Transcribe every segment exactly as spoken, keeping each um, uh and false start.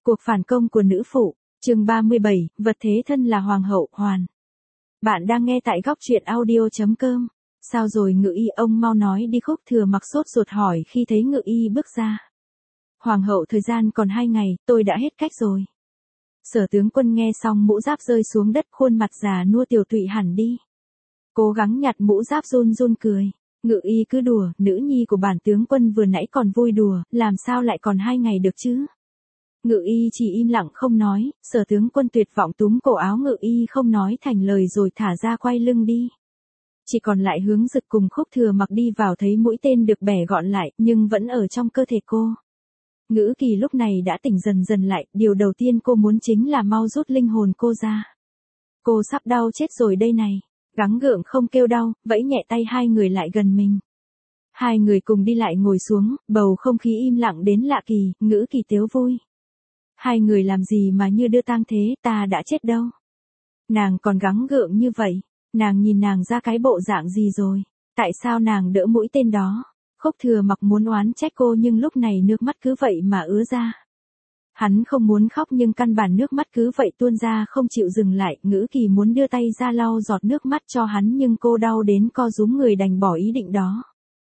Cuộc phản công của nữ phụ, chương ba mươi bảy, vật thế thân là hoàng hậu, hoàn. Bạn đang nghe tại góc truyện audio chấm com. Sao rồi Ngự Y, ông mau nói đi. Khúc Thừa Mặc sốt ruột hỏi khi thấy Ngự Y bước ra. Hoàng hậu, thời gian còn hai ngày, tôi đã hết cách rồi. Sở tướng quân nghe xong mũ giáp rơi xuống đất, khuôn mặt già nua tiều tụy hẳn đi. Cố gắng nhặt mũ giáp, run run cười. Ngự Y cứ đùa, nữ nhi của bản tướng quân vừa nãy còn vui đùa, làm sao lại còn hai ngày được chứ? Ngự Y chỉ im lặng không nói, sở tướng quân tuyệt vọng túm cổ áo Ngự Y không nói thành lời rồi thả ra quay lưng đi. Chỉ còn lại Hướng Dực cùng Khúc Thừa Mặc đi vào, thấy mũi tên được bẻ gọn lại nhưng vẫn ở trong cơ thể cô. Ngữ Kỳ lúc này đã tỉnh dần dần lại, điều đầu tiên cô muốn chính là mau rút linh hồn cô ra. Cô sắp đau chết rồi đây này, gắng gượng không kêu đau, vẫy nhẹ tay hai người lại gần mình. Hai người cùng đi lại ngồi xuống, bầu không khí im lặng đến lạ kỳ, Ngữ Kỳ tếu vui. Hai người làm gì mà như đưa tang thế, ta đã chết đâu. Nàng còn gắng gượng như vậy, nàng nhìn nàng ra cái bộ dạng gì rồi, tại sao nàng đỡ mũi tên đó. Khúc Thừa Mặc muốn oán trách cô nhưng lúc này nước mắt cứ vậy mà ứa ra. Hắn không muốn khóc nhưng căn bản nước mắt cứ vậy tuôn ra không chịu dừng lại. Ngữ Kỳ muốn đưa tay ra lau giọt nước mắt cho hắn nhưng cô đau đến co rúm người đành bỏ ý định đó.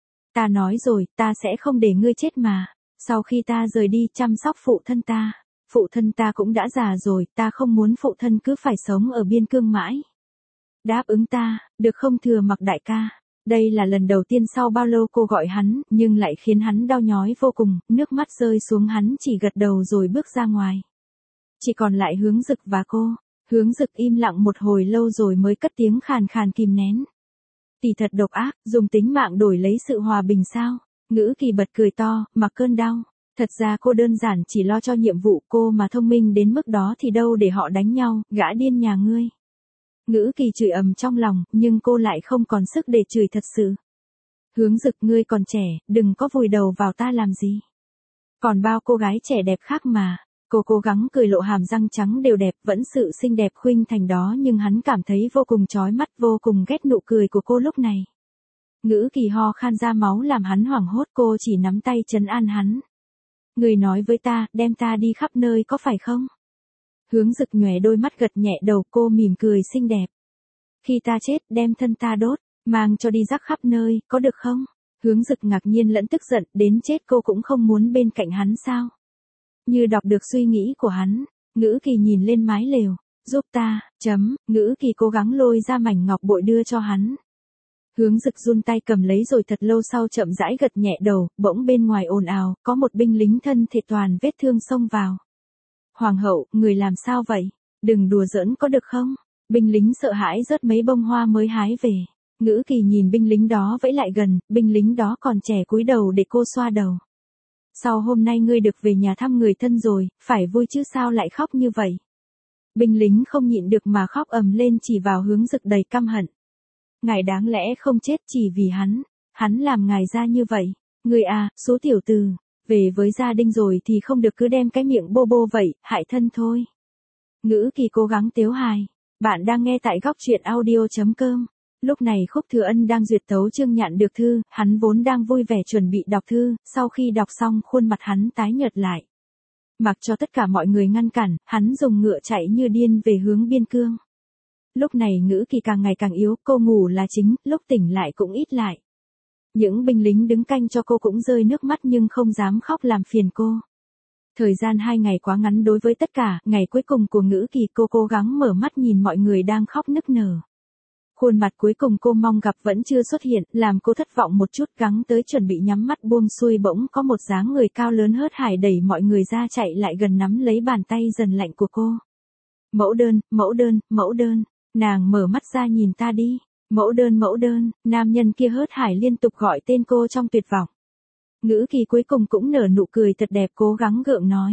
Ta nói rồi, ta sẽ không để ngươi chết mà. Sau khi ta rời đi chăm sóc phụ thân ta, phụ thân ta cũng đã già rồi, ta không muốn phụ thân cứ phải sống ở biên cương mãi. Đáp ứng ta, được không Thừa Mặc đại ca? Đây là lần đầu tiên sau bao lâu cô gọi hắn, nhưng lại khiến hắn đau nhói vô cùng, nước mắt rơi xuống hắn chỉ gật đầu rồi bước ra ngoài. Chỉ còn lại Hướng Dực và cô. Hướng Dực im lặng một hồi lâu rồi mới cất tiếng khàn khàn kìm nén. Tỷ thật độc ác, dùng tính mạng đổi lấy sự hòa bình sao? Ngữ Kỳ bật cười to, mặc cơn đau. Thật ra cô đơn giản chỉ lo cho nhiệm vụ, cô mà thông minh đến mức đó thì đâu để họ đánh nhau, gã điên nhà ngươi. Ngữ Kỳ chửi ầm trong lòng, nhưng cô lại không còn sức để chửi thật sự. Hướng Dực, ngươi còn trẻ, đừng có vùi đầu vào ta làm gì. Còn bao cô gái trẻ đẹp khác mà. Cô cố gắng cười, lộ hàm răng trắng đều đẹp, vẫn sự xinh đẹp khuynh thành đó, nhưng hắn cảm thấy vô cùng chói mắt, vô cùng ghét nụ cười của cô lúc này. Ngữ Kỳ ho khan ra máu làm hắn hoảng hốt, cô chỉ nắm tay trấn an hắn. Người nói với ta, đem ta đi khắp nơi có phải không? Hướng Dực nhòe đôi mắt gật nhẹ đầu, cô mỉm cười xinh đẹp. Khi ta chết, đem thân ta đốt, mang cho đi rắc khắp nơi, có được không? Hướng Dực ngạc nhiên lẫn tức giận, đến chết cô cũng không muốn bên cạnh hắn sao? Như đọc được suy nghĩ của hắn, Ngữ Kỳ nhìn lên mái lều, giúp ta, chấm, Ngữ Kỳ cố gắng lôi ra mảnh ngọc bội đưa cho hắn. Hướng Dực run tay cầm lấy rồi thật lâu sau chậm rãi gật nhẹ đầu, bỗng bên ngoài ồn ào, có một binh lính thân thể toàn vết thương xông vào. Hoàng hậu, người làm sao vậy? Đừng đùa giỡn có được không? Binh lính sợ hãi rớt mấy bông hoa mới hái về. Ngữ Kỳ nhìn binh lính đó vẫy lại gần, binh lính đó còn trẻ cúi đầu để cô xoa đầu. Sau hôm nay ngươi được về nhà thăm người thân rồi, phải vui chứ sao lại khóc như vậy? Binh lính không nhịn được mà khóc ầm lên chỉ vào Hướng Dực đầy căm hận. Ngài đáng lẽ không chết chỉ vì hắn, hắn làm ngài ra như vậy. Ngươi à, số tiểu tử, về với gia đình rồi thì không được cứ đem cái miệng bô bô vậy, hại thân thôi. Ngữ Kỳ cố gắng tếu hài. Bạn đang nghe tại góc truyện audio chấm com. Lúc này Khúc Thừa Ân đang duyệt tấu chương nhận được thư, hắn vốn đang vui vẻ chuẩn bị đọc thư, sau khi đọc xong khuôn mặt hắn tái nhợt lại. Mặc cho tất cả mọi người ngăn cản, hắn dùng ngựa chạy như điên về hướng biên cương. Lúc này Ngữ Kỳ càng ngày càng yếu, cô ngủ là chính, lúc tỉnh lại cũng ít lại. Những binh lính đứng canh cho cô cũng rơi nước mắt nhưng không dám khóc làm phiền cô. Thời gian hai ngày quá ngắn đối với tất cả, ngày cuối cùng của Ngữ Kỳ cô cố gắng mở mắt nhìn mọi người đang khóc nức nở. Khuôn mặt cuối cùng cô mong gặp vẫn chưa xuất hiện, làm cô thất vọng một chút, gắng tới chuẩn bị nhắm mắt buông xuôi bỗng có một dáng người cao lớn hớt hải đẩy mọi người ra chạy lại gần nắm lấy bàn tay dần lạnh của cô. Mẫu đơn, mẫu đơn, mẫu đơn, nàng mở mắt ra nhìn ta đi. Mẫu đơn, mẫu đơn, nam nhân kia hớt hải liên tục gọi tên cô trong tuyệt vọng. Ngữ Kỳ cuối cùng cũng nở nụ cười thật đẹp, cố gắng gượng nói.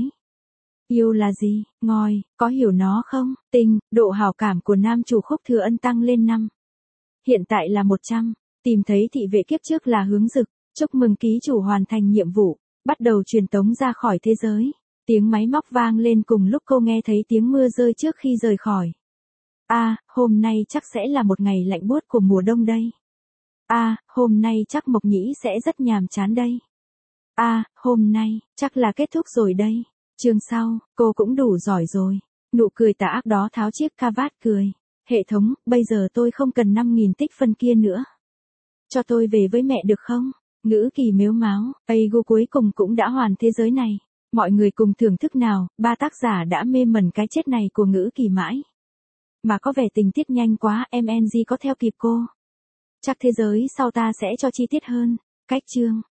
Yêu là gì, ngòi, có hiểu nó không? Tình, độ hảo cảm của nam chủ Khúc Thừa Ân tăng lên năm. Hiện tại là một trăm, tìm thấy thị vệ kiếp trước là Hướng Dực, chúc mừng ký chủ hoàn thành nhiệm vụ, bắt đầu truyền tống ra khỏi thế giới. Tiếng máy móc vang lên cùng lúc cô nghe thấy tiếng mưa rơi trước khi rời khỏi. A, à, hôm nay chắc sẽ là một ngày lạnh buốt của mùa đông đây. A, à, hôm nay chắc Mộc Nhĩ sẽ rất nhàm chán đây. A, à, hôm nay, chắc là kết thúc rồi đây. Chương sau, cô cũng đủ giỏi rồi. Nụ cười tà ác đó tháo chiếc cravat cười. Hệ thống, bây giờ tôi không cần năm nghìn tích phân kia nữa. Cho tôi về với mẹ được không? Ngữ Kỳ mếu máo, Aigu cuối cùng cũng đã hoàn thế giới này. Mọi người cùng thưởng thức nào, ba tác giả đã mê mẩn cái chết này của Ngữ Kỳ mãi. Mà có vẻ tình tiết nhanh quá, em en giê có theo kịp cô. Chắc thế giới sau ta sẽ cho chi tiết hơn. Cách chương.